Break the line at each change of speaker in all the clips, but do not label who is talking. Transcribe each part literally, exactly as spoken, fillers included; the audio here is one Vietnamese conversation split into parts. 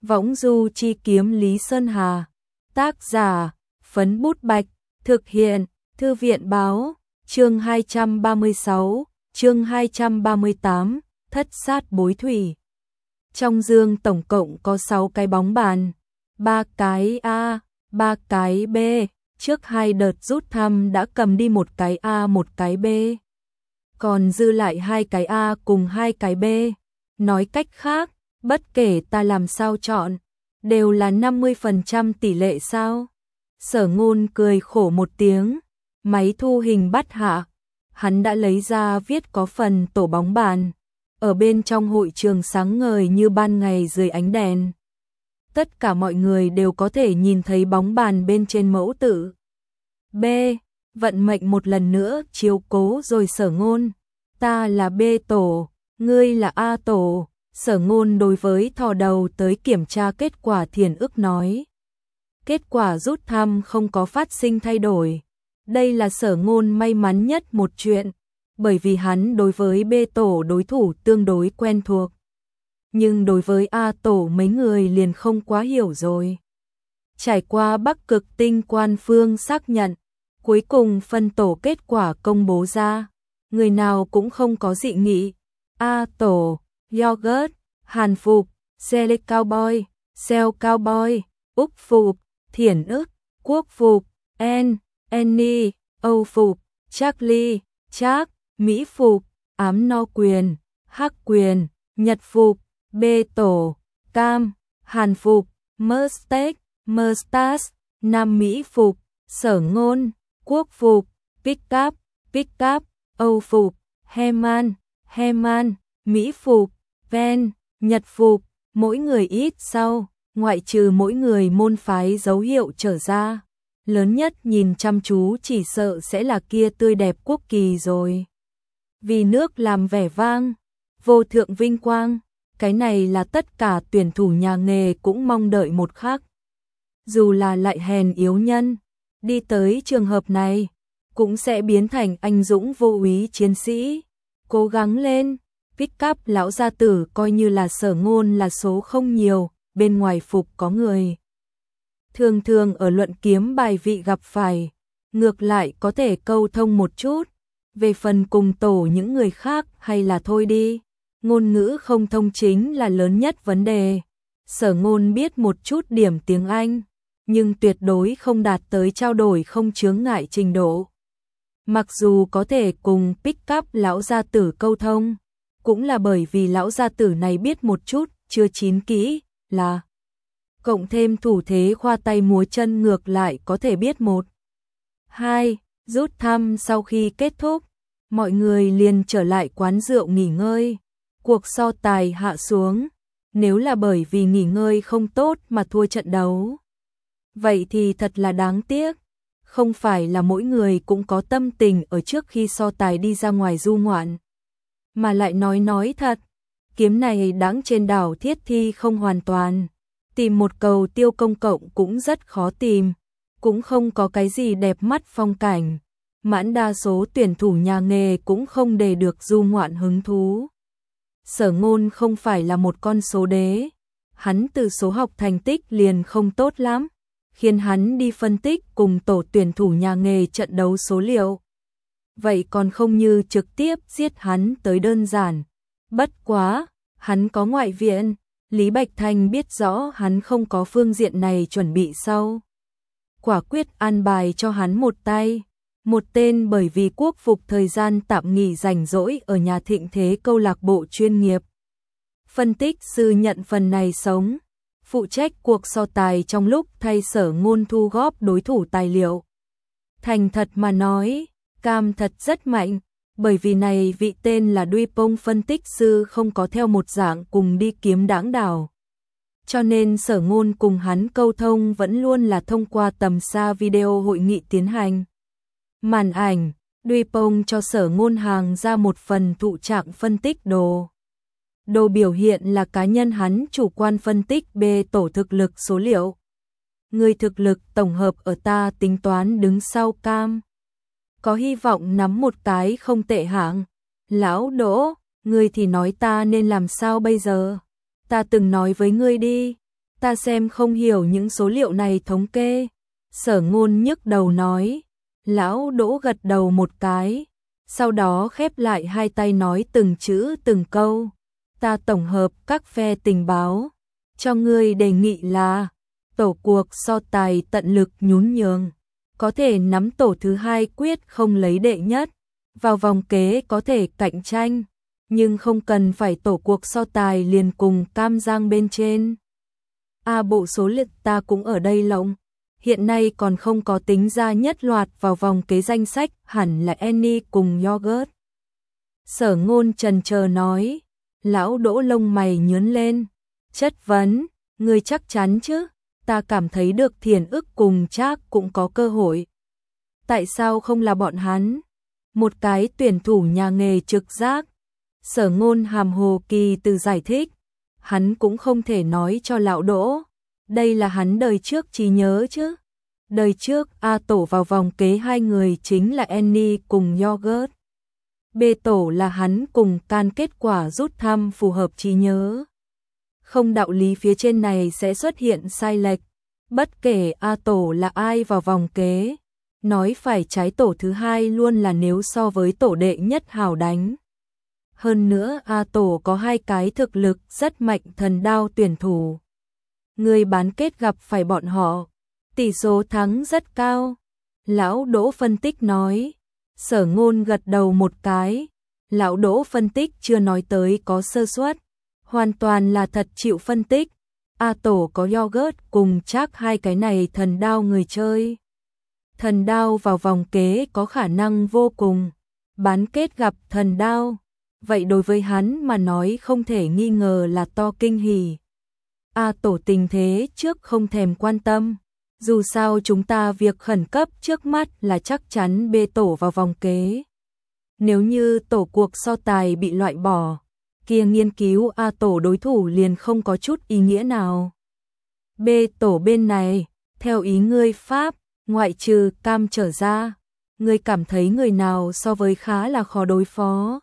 Võng du chi kiếm Lý Sơn Hà. Tác giả, Phấn Bút Bạch. Thực hiện, Thư viện Báo. Chương hai trăm ba mươi sáu, chương hai trăm ba mươi tám, thất sát bối thủy. Trong dương tổng cộng có sáu cái bóng bàn, ba cái A, ba cái B, trước hai đợt rút thăm đã cầm đi một cái A một cái B. Còn dư lại hai cái A cùng hai cái B. Nói cách khác, bất kể ta làm sao chọn, đều là năm mươi phần trăm tỷ lệ sao? Sở Ngôn cười khổ một tiếng, máy thu hình bắt hạ, hắn đã lấy ra viết có phần tổ bóng bàn. Ở bên trong hội trường sáng ngời như ban ngày dưới ánh đèn. Tất cả mọi người đều có thể nhìn thấy bóng bàn bên trên mẫu tự. B. Vận mệnh một lần nữa chiếu cố rồi Sở Ngôn. Ta là B tổ, ngươi là A tổ. Sở Ngôn đối với thò đầu tới kiểm tra kết quả thiền ức nói. Kết quả rút thăm không có phát sinh thay đổi. Đây là Sở Ngôn may mắn nhất một chuyện, bởi vì hắn đối với B tổ đối thủ tương đối quen thuộc. Nhưng đối với A tổ mấy người liền không quá hiểu rồi. Trải qua Bắc Cực Tinh quan phương xác nhận, cuối cùng phân tổ kết quả công bố ra, người nào cũng không có dị nghị. A tổ, Yogurt, Hàn Phục, Sele Cowboy, Seo Cowboy, Úc Phục, Thiển ức, Quốc Phục, En, Annie, Âu Phục, Charlie, Trác, Mỹ Phục, Ám No Quyền, Hắc Quyền, Nhật Phục, B tổ, Cam, Hàn Phục, Mustang, Mustache, Nam Mỹ Phục, Sở Ngôn, Quốc Phục, Pickup, Pickup, Âu Phục, Heman, Heman, Mỹ Phục, Ven, Nhật Phục, mỗi người ít sau, ngoại trừ mỗi người môn phái dấu hiệu trở ra. Lớn nhất nhìn chăm chú chỉ sợ sẽ là kia tươi đẹp quốc kỳ rồi. Vì nước làm vẻ vang, vô thượng vinh quang, cái này là tất cả tuyển thủ nhà nghề cũng mong đợi một khắc. Dù là lại hèn yếu nhân, đi tới trường hợp này, cũng sẽ biến thành anh dũng vô úy chiến sĩ. Cố gắng lên, Pickup lão gia tử coi như là Sở Ngôn là số không nhiều, bên ngoài phục có người. Thường thường ở luận kiếm bài vị gặp phải, ngược lại có thể câu thông một chút. Về phần cùng tổ những người khác hay là thôi đi, ngôn ngữ không thông chính là lớn nhất vấn đề. Sở Ngôn biết một chút điểm tiếng Anh, nhưng tuyệt đối không đạt tới trao đổi không chướng ngại trình độ. Mặc dù có thể cùng Pickup lão gia tử câu thông, cũng là bởi vì lão gia tử này biết một chút, chưa chín kỹ, là cộng thêm thủ thế khoa tay múa chân ngược lại có thể biết một. Hai, rút thăm sau khi kết thúc, mọi người liền trở lại quán rượu nghỉ ngơi. Cuộc so tài hạ xuống, nếu là bởi vì nghỉ ngơi không tốt mà thua trận đấu, vậy thì thật là đáng tiếc. Không phải là mỗi người cũng có tâm tình ở trước khi so tài đi ra ngoài du ngoạn. Mà lại nói nói thật, kiếm này đáng trên đảo Thiết Thi không hoàn toàn. Tìm một cầu tiêu công cộng cũng rất khó tìm, cũng không có cái gì đẹp mắt phong cảnh. Mãn đa số tuyển thủ nhà nghề cũng không để được du ngoạn hứng thú. Sở Ngôn không phải là một con số đế, hắn từ số học thành tích liền không tốt lắm, khiến hắn đi phân tích cùng tổ tuyển thủ nhà nghề trận đấu số liệu. Vậy còn không như trực tiếp giết hắn tới đơn giản. Bất quá, hắn có ngoại viện, Lý Bạch Thanh biết rõ hắn không có phương diện này chuẩn bị sau. Quả quyết an bài cho hắn một tay, một tên bởi vì Quốc Phục thời gian tạm nghỉ rảnh rỗi ở nhà thịnh thế câu lạc bộ chuyên nghiệp. Phân tích sư nhận phần này sống, phụ trách cuộc so tài trong lúc thay Sở Ngôn thu góp đối thủ tài liệu. Thành thật mà nói, Cam thật rất mạnh, bởi vì này vị tên là Duy Pông phân tích sư không có theo một dạng cùng đi kiếm đáng đảo. Cho nên Sở Ngôn cùng hắn câu thông vẫn luôn là thông qua tầm xa video hội nghị tiến hành. Màn ảnh, Duy Pông cho Sở Ngôn hàng ra một phần thụ trạng phân tích đồ. Đồ biểu hiện là cá nhân hắn chủ quan phân tích B tổ thực lực số liệu. Người thực lực tổng hợp ở ta tính toán đứng sau Cam. Có hy vọng nắm một cái không tệ hạng. Lão Đỗ, ngươi thì nói ta nên làm sao bây giờ? Ta từng nói với ngươi đi, Ta xem không hiểu những số liệu này thống kê. Sở Ngôn nhức đầu nói. Lão Đỗ gật đầu một cái, sau đó khép lại hai tay nói từng chữ từng câu. Ta tổng hợp các phe tình báo, cho ngươi đề nghị là tổ cuộc so tài tận lực nhún nhường, có thể nắm tổ thứ hai quyết không lấy đệ nhất, vào vòng kế có thể cạnh tranh, nhưng không cần phải tổ cuộc so tài liền cùng Cam Giang bên trên. A bộ số liệu ta cũng ở đây lộng, hiện nay còn không có tính ra nhất loạt vào vòng kế danh sách, hẳn là Annie cùng Yogurt. Sở Ngôn chần chờ nói. Lão Đỗ lông mày nhướng lên, chất vấn, ngươi chắc chắn chứ? Ta cảm thấy được Thiền Ức cùng Trác cũng có cơ hội. Tại sao không là bọn hắn? Một cái tuyển thủ nhà nghề trực giác. Sở Ngôn hàm hồ kỳ từ giải thích, hắn cũng không thể nói cho Lão Đỗ. Đây là hắn đời trước trí nhớ chứ. Đời trước A tổ vào vòng kế hai người chính là Annie cùng Yogurt. B tổ là hắn cùng Can, kết quả rút thăm phù hợp trí nhớ. Không đạo lý phía trên này sẽ xuất hiện sai lệch. Bất kể A tổ là ai vào vòng kế, nói phải trái tổ thứ hai luôn là nếu so với tổ đệ nhất hào đánh. Hơn nữa A tổ có hai cái thực lực rất mạnh thần đao tuyển thủ. Người bán kết gặp phải bọn họ, tỷ số thắng rất cao. Lão Đỗ phân tích nói. Sở Ngôn gật đầu một cái. Lão Đỗ phân tích chưa nói tới có sơ suất, hoàn toàn là thật chịu phân tích. A tổ có Yogurt cùng Trác hai cái này thần đao người chơi. Thần đao vào vòng kế có khả năng vô cùng. Bán kết gặp thần đao, vậy đối với hắn mà nói không thể nghi ngờ là to kinh hỉ. A tổ tình thế trước không thèm quan tâm. Dù sao chúng ta việc khẩn cấp trước mắt là chắc chắn B tổ vào vòng kế. Nếu như tổ cuộc so tài bị loại bỏ, kia nghiên cứu A tổ đối thủ liền không có chút ý nghĩa nào. B tổ bên này, theo ý ngươi Pháp, ngoại trừ Cam trở ra, ngươi cảm thấy người nào so với khá là khó đối phó.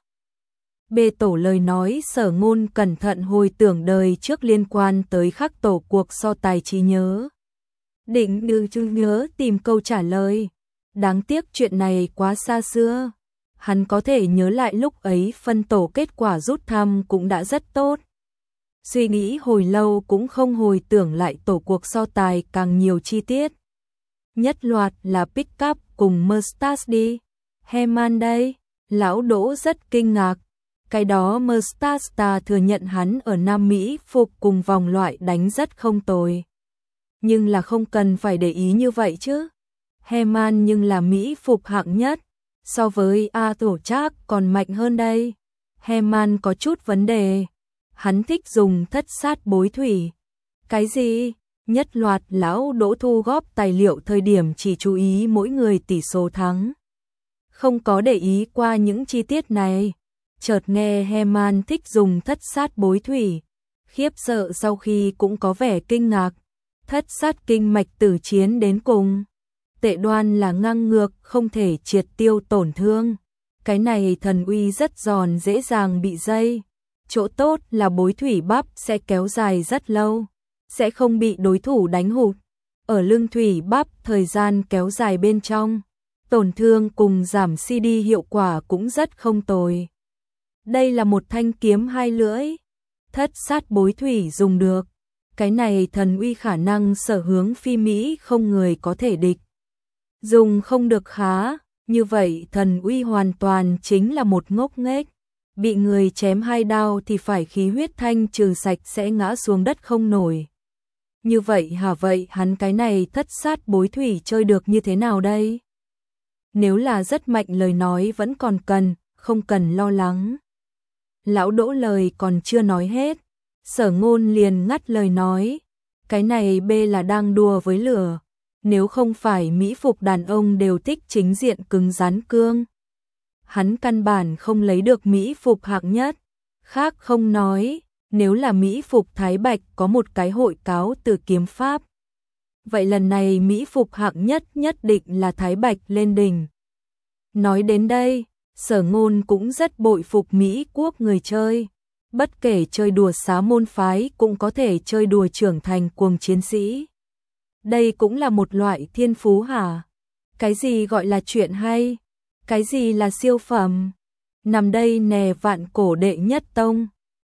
B tổ lời nói Sở Ngôn cẩn thận hồi tưởng đời trước liên quan tới khắc tổ cuộc so tài trí nhớ. Định như chứ nhớ tìm câu trả lời. Đáng tiếc chuyện này quá xa xưa. Hắn có thể nhớ lại lúc ấy phân tổ kết quả rút thăm cũng đã rất tốt. Suy nghĩ hồi lâu cũng không hồi tưởng lại tổ cuộc so tài càng nhiều chi tiết. Nhất loạt là pick up cùng Mustache. Heman đây, Lão Đỗ rất kinh ngạc. Cái đó Mustache thừa nhận hắn ở Nam Mỹ phục cùng vòng loại đánh rất không tồi. Nhưng là không cần phải để ý như vậy chứ. Heman nhưng là Mỹ phục hạng nhất, so với A tổ Trác còn mạnh hơn đây. Heman có chút vấn đề, hắn thích dùng thất sát bối thủy. Cái gì? Nhất loạt Lão Đỗ thu góp tài liệu thời điểm chỉ chú ý mỗi người tỷ số thắng, không có để ý qua những chi tiết này. Chợt nghe Heman thích dùng thất sát bối thủy, khiếp sợ sau khi cũng có vẻ kinh ngạc. Thất sát kinh mạch tử chiến đến cùng. Tệ đoan là ngang ngược, không thể triệt tiêu tổn thương. Cái này thần uy rất giòn, dễ dàng bị dây. Chỗ tốt là bối thủy bắp sẽ kéo dài rất lâu, sẽ không bị đối thủ đánh hụt. Ở lưng thủy bắp thời gian kéo dài bên trong, tổn thương cùng giảm xê đê hiệu quả cũng rất không tồi. Đây là một thanh kiếm hai lưỡi. Thất sát bối thủy dùng được. Cái này thần uy khả năng sở hướng phi Mỹ không người có thể địch. Dùng không được khá, như vậy thần uy hoàn toàn chính là một ngốc nghếch. Bị người chém hai đao thì phải khí huyết thanh trừ sạch sẽ ngã xuống đất không nổi. Như vậy hả, vậy hắn cái này thất sát bối thủy chơi được như thế nào đây? Nếu là rất mạnh lời nói vẫn còn cần, không cần lo lắng. Lão Đỗ lời còn chưa nói hết, Sở Ngôn liền ngắt lời nói, cái này B là đang đùa với lửa. Nếu không phải Mỹ phục đàn ông đều thích chính diện cứng rắn cương, hắn căn bản không lấy được Mỹ phục hạng nhất. Khác không nói, nếu là Mỹ phục Thái Bạch có một cái hội cáo từ kiếm pháp, vậy lần này Mỹ phục hạng nhất nhất định là Thái Bạch lên đỉnh. Nói đến đây, Sở Ngôn cũng rất bội phục Mỹ quốc người chơi. bất kể chơi đùa xá môn phái cũng có thể chơi đùa trưởng thành cuồng chiến sĩ. Đây cũng là một loại thiên phú hả? Cái gì gọi là chuyện hay? Cái gì là siêu phẩm? Nằm đây nè vạn cổ đệ nhất tông.